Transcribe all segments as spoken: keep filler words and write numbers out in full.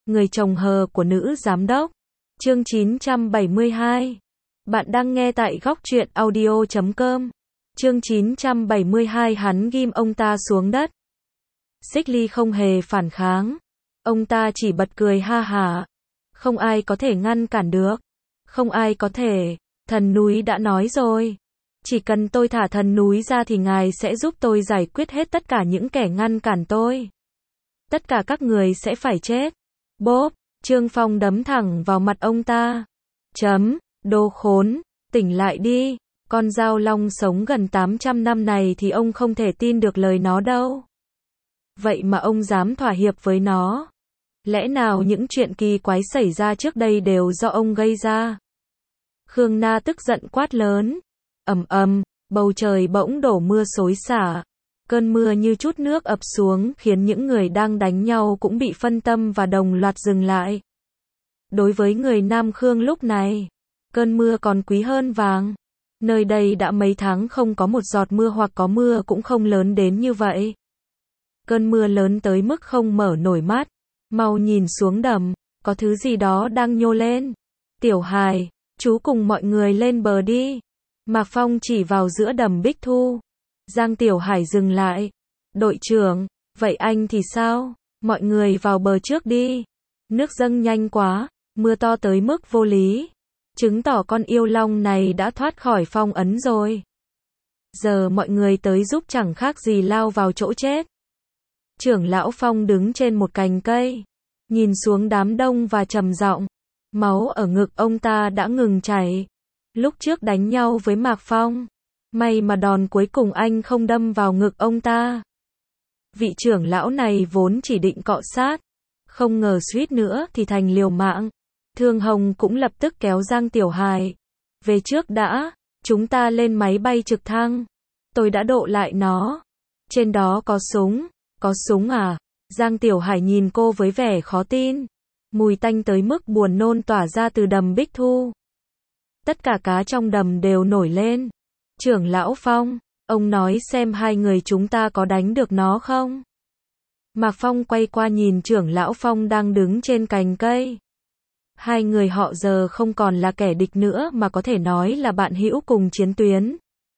Người chồng hờ của nữ giám đốc. Chương chín trăm bảy mươi hai. Bạn đang nghe tại góc truyện audio chấm com. Chương chín trăm bảy mươi hai hắn ghim ông ta xuống đất. Xích Ly không hề phản kháng. Ông ta chỉ bật cười ha hả. Không ai có thể ngăn cản được. Không ai có thể. Thần núi đã nói rồi. Chỉ cần tôi thả thần núi ra thì ngài sẽ giúp tôi giải quyết hết tất cả những kẻ ngăn cản tôi. Tất cả các người sẽ phải chết. Bốp, Trương Phong đấm thẳng vào mặt ông ta. Chấm, đồ khốn, tỉnh lại đi. Con dao long sống gần tám trăm năm này thì ông không thể tin được lời nó đâu. Vậy mà ông dám thỏa hiệp với nó. Lẽ nào những chuyện kỳ quái xảy ra trước đây đều do ông gây ra? Khương Na tức giận quát lớn. Ầm ầm, bầu trời bỗng đổ mưa xối xả. Cơn mưa như chút nước ập xuống khiến những người đang đánh nhau cũng bị phân tâm và đồng loạt dừng lại. Đối với người Nam Khương lúc này, cơn mưa còn quý hơn vàng. Nơi đây đã mấy tháng không có một giọt mưa hoặc có mưa cũng không lớn đến như vậy. Cơn mưa lớn tới mức không mở nổi mắt. Mau nhìn xuống đầm, có thứ gì đó đang nhô lên. Tiểu Hài, chú cùng mọi người lên bờ đi. Mạc Phong chỉ vào giữa đầm Bích Thu. Giang Tiểu Hải dừng lại. Đội trưởng, vậy anh thì sao? Mọi người vào bờ trước đi. Nước dâng nhanh quá, mưa to tới mức vô lý. Chứng tỏ con yêu long này đã thoát khỏi phong ấn rồi. Giờ mọi người tới giúp chẳng khác gì lao vào chỗ chết. Trưởng lão Phong đứng trên một cành cây, nhìn xuống đám đông và trầm giọng. Máu ở ngực ông ta đã ngừng chảy. Lúc trước đánh nhau với Mạc Phong, may mà đòn cuối cùng anh không đâm vào ngực ông ta. Vị trưởng lão này vốn chỉ định cọ sát, không ngờ suýt nữa thì thành liều mạng. Thương Hồng cũng lập tức kéo Giang Tiểu Hải. Về trước đã, chúng ta lên máy bay trực thăng. Tôi đã độ lại nó. Trên đó có súng. Có súng à? Giang Tiểu Hải nhìn cô với vẻ khó tin. Mùi tanh tới mức buồn nôn tỏa ra từ đầm Bích Thu. Tất cả cá trong đầm đều nổi lên. Trưởng lão Phong, ông nói xem hai người chúng ta có đánh được nó không? Mạc Phong quay qua nhìn trưởng lão Phong đang đứng trên cành cây. Hai người họ giờ không còn là kẻ địch nữa mà có thể nói là bạn hữu cùng chiến tuyến.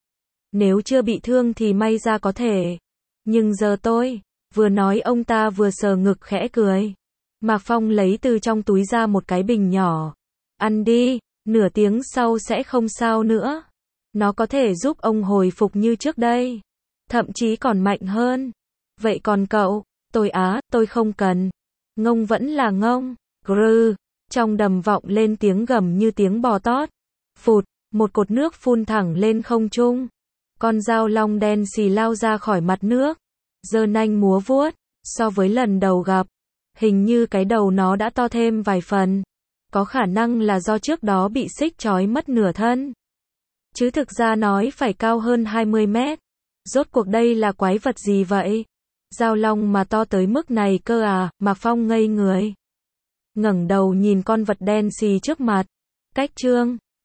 Nếu chưa bị thương thì may ra có thể. Nhưng giờ tôi, vừa nói ông ta vừa sờ ngực khẽ cười. Mạc Phong lấy từ trong túi ra một cái bình nhỏ. Ăn đi, nửa tiếng sau sẽ không sao nữa. Nó có thể giúp ông hồi phục như trước đây. Thậm chí còn mạnh hơn. Vậy còn cậu? Tôi á, tôi không cần. Ngông vẫn là ngông. Grư. Trong đầm vọng lên tiếng gầm như tiếng bò tót. Phụt, một cột nước phun thẳng lên không trung. Con dao long đen xì lao ra khỏi mặt nước. Giơ nanh múa vuốt. So với lần đầu gặp, hình như cái đầu nó đã to thêm vài phần. Có khả năng là do trước đó bị xích trói mất nửa thân. Chứ thực ra nói phải cao hơn hai mươi mét. Rốt cuộc đây là quái vật gì vậy? Dao long mà to tới mức này cơ à? Mạc Phong ngây người. Ngẩng đầu nhìn con vật đen xì trước mặt. Cách Trương